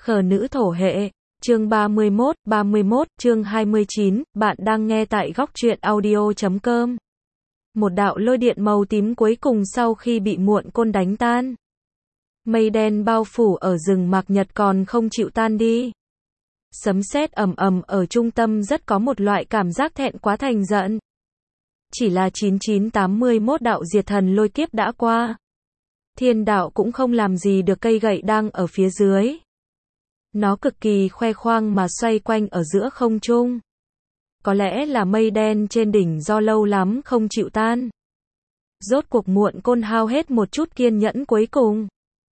Khờ nữ thổ hệ, chương 31, chương 29, bạn đang nghe tại góc truyện audio.com. Một đạo lôi điện màu tím cuối cùng sau khi bị muộn côn đánh tan. Mây đen bao phủ ở rừng mạc nhật còn không chịu tan đi. Sấm sét ầm ầm ở trung tâm rất có một loại cảm giác thẹn quá thành giận. Chỉ là 9981 đạo diệt thần lôi kiếp đã qua. Thiên đạo cũng không làm gì được cây gậy đang ở phía dưới. Nó cực kỳ khoe khoang mà xoay quanh ở giữa không trung. Có lẽ là mây đen trên đỉnh do lâu lắm không chịu tan. Rốt cuộc muộn côn hao hết một chút kiên nhẫn cuối cùng.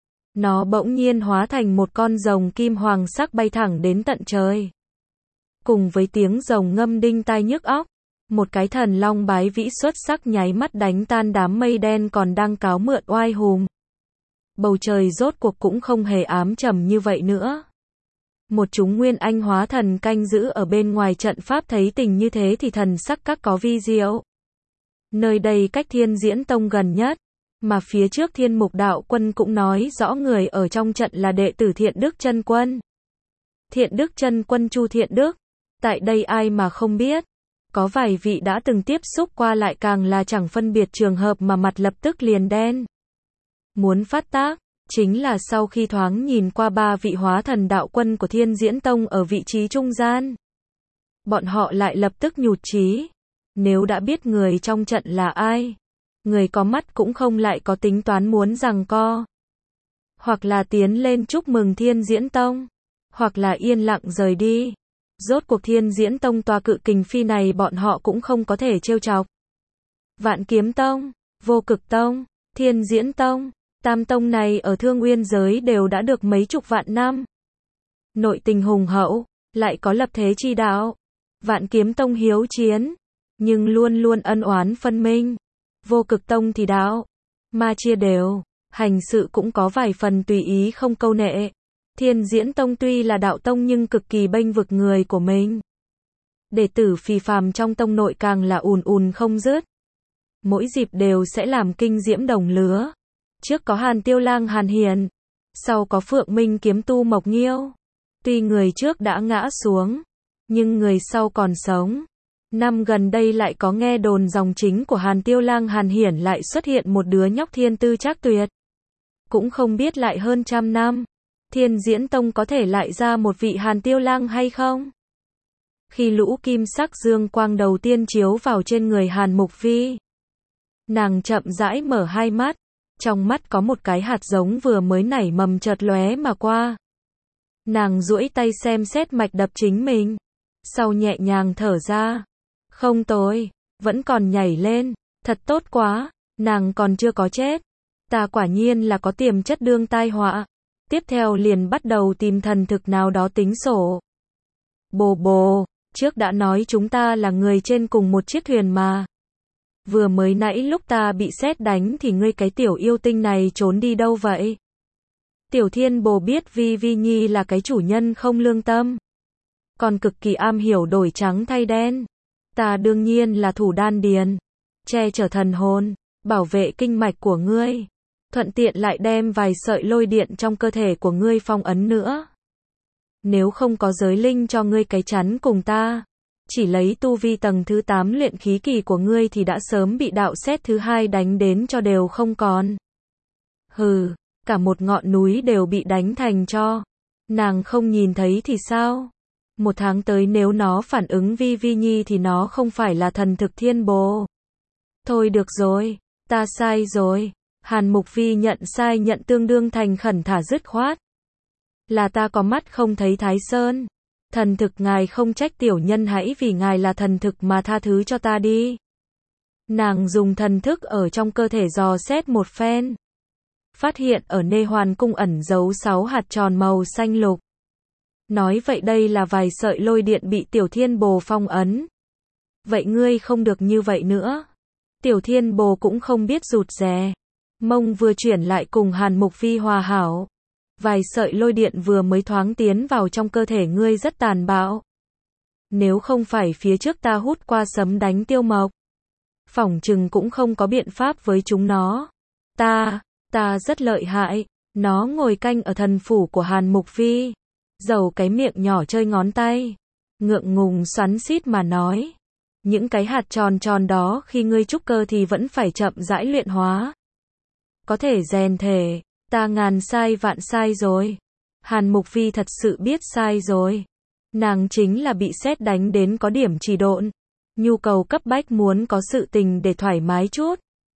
Nó bỗng nhiên hóa thành một con rồng kim hoàng sắc bay thẳng đến tận trời. Cùng với tiếng rồng ngâm đinh tai nhức óc, một cái thần long bái vĩ xuất sắc nháy mắt đánh tan đám mây đen còn đang cáo mượn oai hùm. Bầu trời rốt cuộc cũng không hề ám trầm như vậy nữa. Một chúng nguyên anh hóa thần canh giữ ở bên ngoài trận pháp thấy tình như thế thì thần sắc các có vi diệu. Nơi đây cách Thiên Diễn Tông gần nhất, mà phía trước Thiên Mục Đạo Quân cũng nói rõ người ở trong trận là đệ tử Thiện Đức Chân Quân. Thiện Đức Chân Quân Chu Thiện Đức, tại đây ai mà không biết. Có vài vị đã từng tiếp xúc qua lại càng là chẳng phân biệt trường hợp mà mặt lập tức liền đen. Muốn phát tác, chính là sau khi thoáng nhìn qua ba vị hóa thần đạo quân của Thiên Diễn Tông ở vị trí trung gian. Bọn họ lại lập tức nhụt chí. Nếu đã biết người trong trận là ai, người có mắt cũng không lại có tính toán muốn giằng co. Hoặc là tiến lên chúc mừng Thiên Diễn Tông, hoặc là yên lặng rời đi. Rốt cuộc Thiên Diễn Tông tòa cự kình phi này bọn họ cũng không có thể trêu chọc. Vạn Kiếm Tông, Vô Cực Tông, Thiên Diễn Tông, tam tông này ở Thương Uyên giới đều đã được mấy chục vạn năm. Nội tình hùng hậu, lại có lập thế chi đạo. Vạn Kiếm Tông hiếu chiến, nhưng luôn luôn ân oán phân minh. Vô Cực Tông thì đạo ma chia đều, hành sự cũng có vài phần tùy ý không câu nệ. Thiên Diễn Tông tuy là đạo tông nhưng cực kỳ bênh vực người của mình. Đệ tử phì phàm trong tông nội càng là ùn ùn không dứt. Mỗi dịp đều sẽ làm kinh diễm đồng lứa. Trước có Hàn Tiêu Lang Hàn Hiền, sau có Phượng Minh kiếm tu Mộc Nghiêu. Tuy người trước đã ngã xuống, nhưng người sau còn sống. Năm gần đây lại có nghe đồn dòng chính của Hàn Tiêu Lang Hàn Hiển lại xuất hiện một đứa nhóc thiên tư trác tuyệt. Cũng không biết lại hơn 100 năm, Thiên Diễn Tông có thể lại ra một vị Hàn Tiêu Lang hay không? Khi lũ kim sắc dương quang đầu tiên chiếu vào trên người Hàn Mục Phi, nàng chậm rãi mở hai mắt. Trong mắt có một cái hạt giống vừa mới nảy mầm chợt lóe mà qua. Nàng duỗi tay xem xét mạch đập chính mình. Sau nhẹ nhàng thở ra. Không tồi, vẫn còn nhảy lên. Thật tốt quá, nàng còn chưa có chết. Ta quả nhiên là có tiềm chất đương tai họa. Tiếp theo liền bắt đầu tìm thần thực nào đó tính sổ. Bồ bồ, trước đã nói chúng ta là người trên cùng một chiếc thuyền mà. Vừa mới nãy lúc ta bị sét đánh thì ngươi cái tiểu yêu tinh này trốn đi đâu vậy? Tiểu Thiên Bồ biết Vi Vi Nhi là cái chủ nhân không lương tâm. Còn cực kỳ am hiểu đổi trắng thay đen. Ta đương nhiên là thủ đan điền. Che chở thần hồn, bảo vệ kinh mạch của ngươi. Thuận tiện lại đem vài sợi lôi điện trong cơ thể của ngươi phong ấn nữa. Nếu không có giới linh cho ngươi cái chắn cùng ta, chỉ lấy tu vi tầng thứ 8 luyện khí kỳ của ngươi thì đã sớm bị đạo sét thứ hai đánh đến cho đều không còn. Hừ, cả một ngọn núi đều bị đánh thành tro. Nàng không nhìn thấy thì sao? Một tháng tới nếu nó phản ứng Vi Vi Nhi thì nó không phải là thần thực Thiên Bồ. Thôi được rồi, ta sai rồi. Hàn Mục Phi nhận sai nhận tương đương thành khẩn thả dứt khoát. Là ta có mắt không thấy Thái Sơn. Thần thực ngài không trách tiểu nhân hãy vì ngài là thần thực mà tha thứ cho ta đi. Nàng dùng thần thức ở trong cơ thể dò xét một phen. Phát hiện ở nê hoàn cung ẩn giấu 6 hạt tròn màu xanh lục. Nói vậy đây là vài sợi lôi điện bị Tiểu Thiên Bồ phong ấn. Vậy ngươi không được như vậy nữa. Tiểu Thiên Bồ cũng không biết rụt rè. Mông vừa chuyển lại cùng Hàn Mục Phi hòa hảo. Vài sợi lôi điện vừa mới thoáng tiến vào trong cơ thể ngươi rất tàn bạo. Nếu không phải phía trước ta hút qua sấm đánh Tiêu Mộc, phỏng chừng cũng không có biện pháp với chúng nó. Ta rất lợi hại. Nó ngồi canh ở thần phủ của Hàn Mục Phi. Dầu cái miệng nhỏ chơi ngón tay. Ngượng ngùng xoắn xít mà nói. Những cái hạt tròn tròn đó khi ngươi trúc cơ thì vẫn phải chậm rãi luyện hóa. Có thể rèn thể, ta ngàn sai vạn sai rồi. Hàn Mục Phi thật sự biết sai rồi. Nàng chính là bị sét đánh đến có điểm trì độn. Nhu cầu cấp bách muốn có sự tình để thoải mái chút.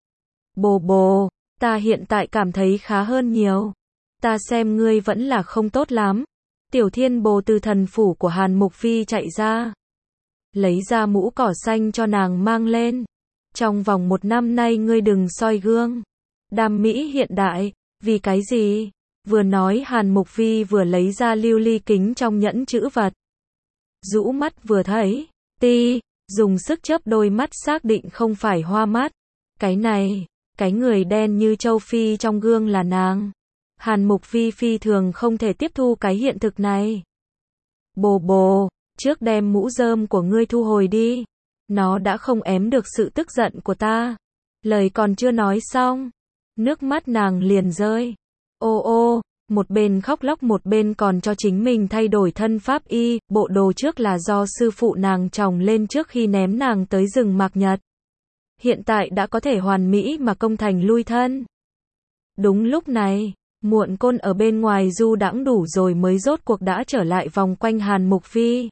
Bồ bồ, ta hiện tại cảm thấy khá hơn nhiều. Ta xem ngươi vẫn là không tốt lắm. Tiểu Thiên Bồ từ thần phủ của Hàn Mục Phi chạy ra. Lấy ra mũ cỏ xanh cho nàng mang lên. Trong vòng 1 năm nay ngươi đừng soi gương. Đam mỹ hiện đại, vì cái gì? Vừa nói Hàn Mục Phi vừa lấy ra lưu ly kính trong nhẫn chữ vật. Rũ mắt vừa thấy, dùng sức chớp đôi mắt xác định không phải hoa mắt. Cái này, cái người đen như châu Phi trong gương là nàng. Hàn Mục Phi phi thường không thể tiếp thu cái hiện thực này. Bồ bồ, trước đem mũ rơm của ngươi thu hồi đi. Nó đã không ém được sự tức giận của ta. Lời còn chưa nói xong, nước mắt nàng liền rơi. Ô ô, một bên khóc lóc một bên còn cho chính mình thay đổi thân pháp y, bộ đồ trước là do sư phụ nàng tròng lên trước khi ném nàng tới rừng Mạc Nhật. Hiện tại đã có thể hoàn mỹ mà công thành lui thân. Đúng lúc này, Muộn Côn ở bên ngoài du đãng đủ rồi mới rốt cuộc đã trở lại vòng quanh Hàn Mục Phi.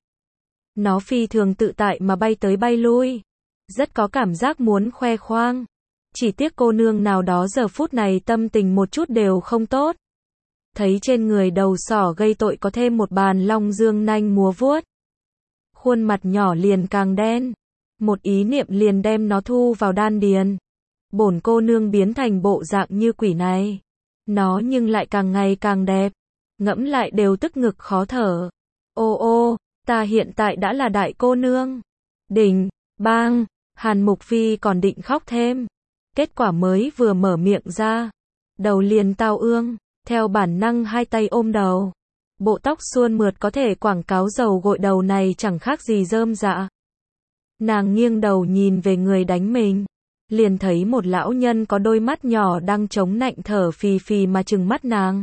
Nó phi thường tự tại mà bay tới bay lui. Rất có cảm giác muốn khoe khoang. Chỉ tiếc cô nương nào đó giờ phút này tâm tình một chút đều không tốt. Thấy trên người đầu sỏ gây tội có thêm một bàn long dương nanh múa vuốt. Khuôn mặt nhỏ liền càng đen. Một ý niệm liền đem nó thu vào đan điền. Bổn cô nương biến thành bộ dạng như quỷ này. Nó nhưng lại càng ngày càng đẹp. Ngẫm lại đều tức ngực khó thở. Ô ô, ta hiện tại đã là đại cô nương. Đỉnh, bang, Hàn Mục Phi còn định khóc thêm. Kết quả mới vừa mở miệng ra. Đầu liền tao ương, theo bản năng hai tay ôm đầu. Bộ tóc suôn mượt có thể quảng cáo dầu gội đầu này chẳng khác gì rơm dạ. Nàng nghiêng đầu nhìn về người đánh mình. Liền thấy một lão nhân có đôi mắt nhỏ đang chống nạnh thở phì phì mà trừng mắt nàng.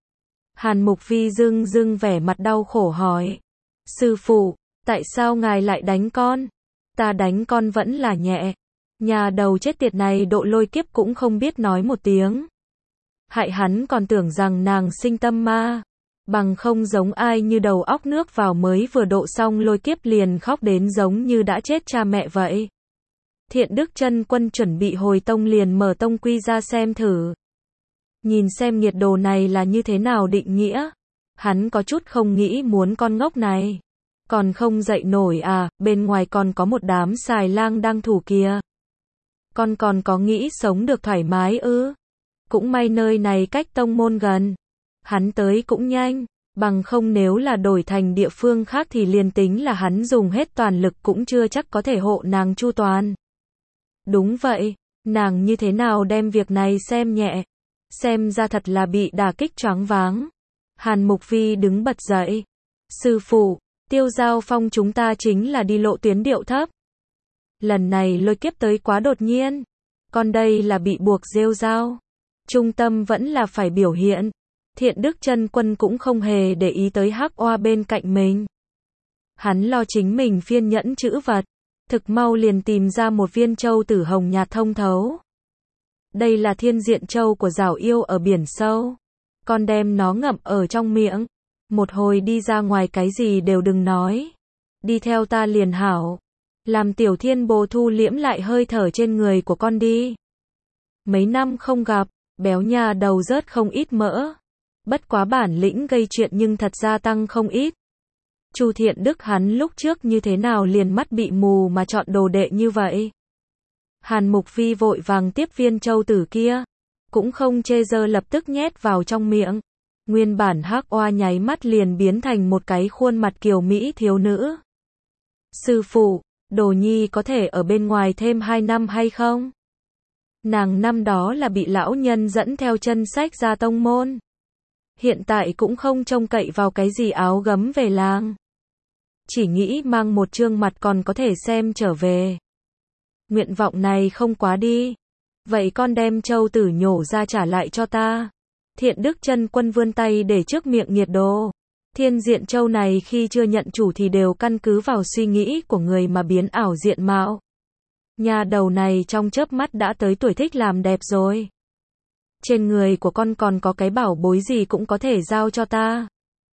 Hàn Mục Phi dưng vẻ mặt đau khổ hỏi. Sư phụ, tại sao ngài lại đánh con? Ta đánh con vẫn là nhẹ. Nhà đầu chết tiệt này độ lôi kiếp cũng không biết nói một tiếng. Hại hắn còn tưởng rằng nàng sinh tâm ma. Bằng không giống ai như đầu óc nước vào mới vừa độ xong lôi kiếp liền khóc đến giống như đã chết cha mẹ vậy. Thiện Đức Chân Quân chuẩn bị hồi tông liền mở tông quy ra xem thử. Nhìn xem nghiệt đồ này là như thế nào định nghĩa. Hắn có chút không nghĩ muốn con ngốc này. Còn không dậy nổi à, bên ngoài còn có một đám xài lang đang thủ kìa. Con còn có nghĩ sống được thoải mái ư? Cũng may nơi này cách tông môn gần. Hắn tới cũng nhanh, bằng không nếu là đổi thành địa phương khác thì liền tính là hắn dùng hết toàn lực cũng chưa chắc có thể hộ nàng chu toàn. Đúng vậy, nàng như thế nào đem việc này xem nhẹ. Xem ra thật là bị đả kích choáng váng. Hàn Mục Phi đứng bật dậy. Sư phụ, Tiêu Giao Phong chúng ta chính là đi lộ tuyến điệu thấp. Lần này lôi kiếp tới quá đột nhiên. Còn đây là bị buộc rêu rao. Trung tâm vẫn là phải biểu hiện. Thiện Đức Chân Quân cũng không hề để ý tới Hắc Oa bên cạnh mình. Hắn lo chính mình phiên nhẫn chữ vật. Thực mau liền tìm ra một viên châu tử hồng nhạt thông thấu. Đây là thiên diện châu của giảo yêu ở biển sâu. Con đem nó ngậm ở trong miệng. Một hồi đi ra ngoài cái gì đều đừng nói. Đi theo ta liền hảo. Làm Tiểu Thiên Bồ thu liễm lại hơi thở trên người của con đi. Mấy năm không gặp, béo nhà đầu rớt không ít mỡ. Bất quá bản lĩnh gây chuyện nhưng thật ra tăng không ít. Chu Thiện Đức hắn lúc trước như thế nào liền mắt bị mù mà chọn đồ đệ như vậy. Hàn Mục Phi vội vàng tiếp viên châu tử kia. Cũng không chê dơ lập tức nhét vào trong miệng. Nguyên bản Hắc Oa nháy mắt liền biến thành một cái khuôn mặt kiều mỹ thiếu nữ. Sư phụ, Đồ Nhi có thể ở bên ngoài thêm 2 năm hay không? Nàng năm đó là bị lão nhân dẫn theo chân sách ra tông môn. Hiện tại cũng không trông cậy vào cái gì áo gấm về làng. Chỉ nghĩ mang một trương mặt còn có thể xem trở về. Nguyện vọng này không quá đi. Vậy con đem châu tử nhổ ra trả lại cho ta. Thiện Đức Chân Quân vươn tay để trước miệng nghiệt đồ. Thiên diện châu này khi chưa nhận chủ thì đều căn cứ vào suy nghĩ của người mà biến ảo diện mạo. Nhà đầu này trong chớp mắt đã tới tuổi thích làm đẹp rồi. Trên người của con còn có cái bảo bối gì cũng có thể giao cho ta.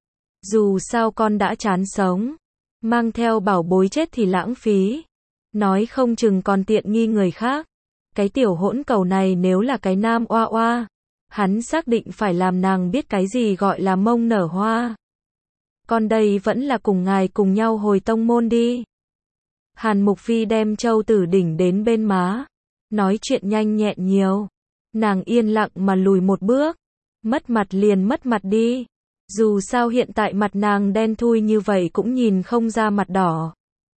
Dù sao con đã chán sống. Mang theo bảo bối chết thì lãng phí. Nói không chừng còn tiện nghi người khác. Cái tiểu hỗn cầu này nếu là cái nam oa oa, hắn xác định phải làm nàng biết cái gì gọi là mông nở hoa. Con đây vẫn là cùng ngài cùng nhau hồi tông môn đi. Hàn Mục Phi đem Châu Tử Đỉnh đến bên má. Nói chuyện nhanh nhẹn nhiều. Nàng yên lặng mà lùi một bước. Mất mặt liền mất mặt đi. Dù sao hiện tại mặt nàng đen thui như vậy cũng nhìn không ra mặt đỏ.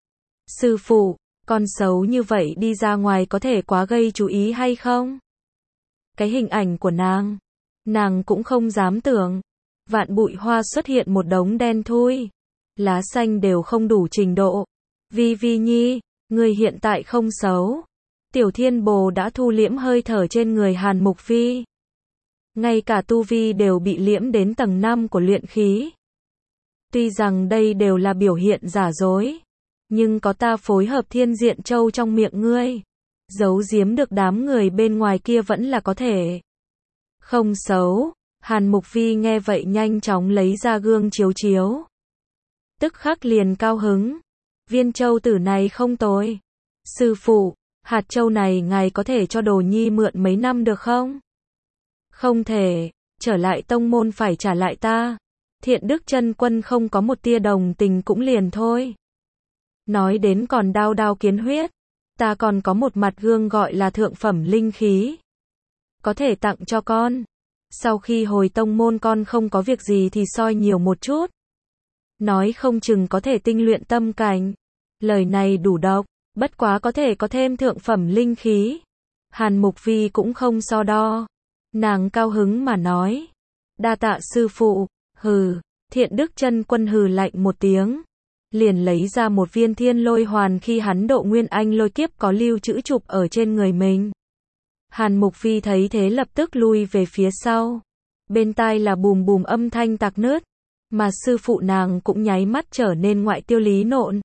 Sư phụ, con xấu như vậy đi ra ngoài có thể quá gây chú ý hay không? Cái hình ảnh của nàng cũng không dám tưởng. Vạn bụi hoa xuất hiện một đống đen thui. Lá xanh đều không đủ trình độ. Vi Vi Nhi, người hiện tại không xấu. Tiểu Thiên Bồ đã thu liễm hơi thở trên người Hàn Mục Phi. Ngay cả tu vi đều bị liễm đến tầng 5 của luyện khí. Tuy rằng đây đều là biểu hiện giả dối, nhưng có ta phối hợp thiên diện châu trong miệng ngươi, giấu giếm được đám người bên ngoài kia vẫn là có thể. Không xấu. Hàn Mục Phi nghe vậy nhanh chóng lấy ra gương chiếu chiếu. Tức khắc liền cao hứng. Viên châu tử này không tồi. Sư phụ, hạt châu này ngài có thể cho đồ nhi mượn mấy năm được không? Không thể, trở lại tông môn phải trả lại ta. Thiện Đức Chân Quân không có một tia đồng tình cũng liền thôi. Nói đến còn đao đao kiến huyết. Ta còn có một mặt gương gọi là thượng phẩm linh khí. Có thể tặng cho con. Sau khi hồi tông môn con không có việc gì thì soi nhiều một chút. Nói không chừng có thể tinh luyện tâm cảnh. Lời này đủ độc, bất quá có thể có thêm thượng phẩm linh khí. Hàn Mục Phi cũng không so đo. Nàng cao hứng mà nói. Đa tạ sư phụ. Hừ. Thiện Đức Chân Quân hừ lạnh một tiếng. Liền lấy ra một viên thiên lôi hoàn khi hắn độ nguyên anh lôi kiếp có lưu trữ chụp ở trên người mình. Hàn Mục Phi thấy thế lập tức lui về phía sau. Bên tai là bùm bùm âm thanh tạc nứt. Mà sư phụ nàng cũng nháy mắt trở nên ngoại tiêu lý nộn.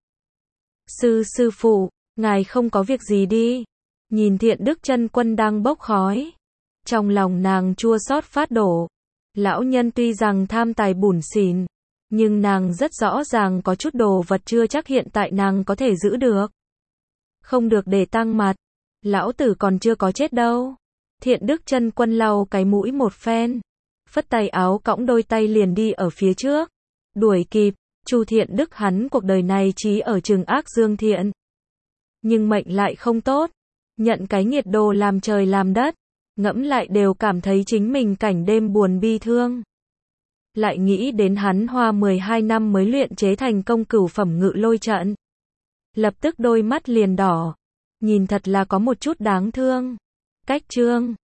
Sư phụ, ngài không có việc gì đi. Nhìn Thiện Đức Chân Quân đang bốc khói. Trong lòng nàng chua xót phát đổ. Lão nhân tuy rằng tham tài bủn xỉn, nhưng nàng rất rõ ràng có chút đồ vật chưa chắc hiện tại nàng có thể giữ được. Không được để tăng mặt. Lão tử còn chưa có chết đâu. Thiện Đức Chân Quân lau cái mũi một phen. Phất tay áo cõng đôi tay liền đi ở phía trước. Đuổi kịp. Chu Thiện Đức hắn cuộc đời này chí ở trường ác dương thiện. Nhưng mệnh lại không tốt. Nhận cái nghiệt đồ làm trời làm đất. Ngẫm lại đều cảm thấy chính mình cảnh đêm buồn bi thương. Lại nghĩ đến hắn hoa 12 năm mới luyện chế thành công cửu phẩm ngự lôi trận. Lập tức đôi mắt liền đỏ. Nhìn thật là có một chút đáng thương. Cách chương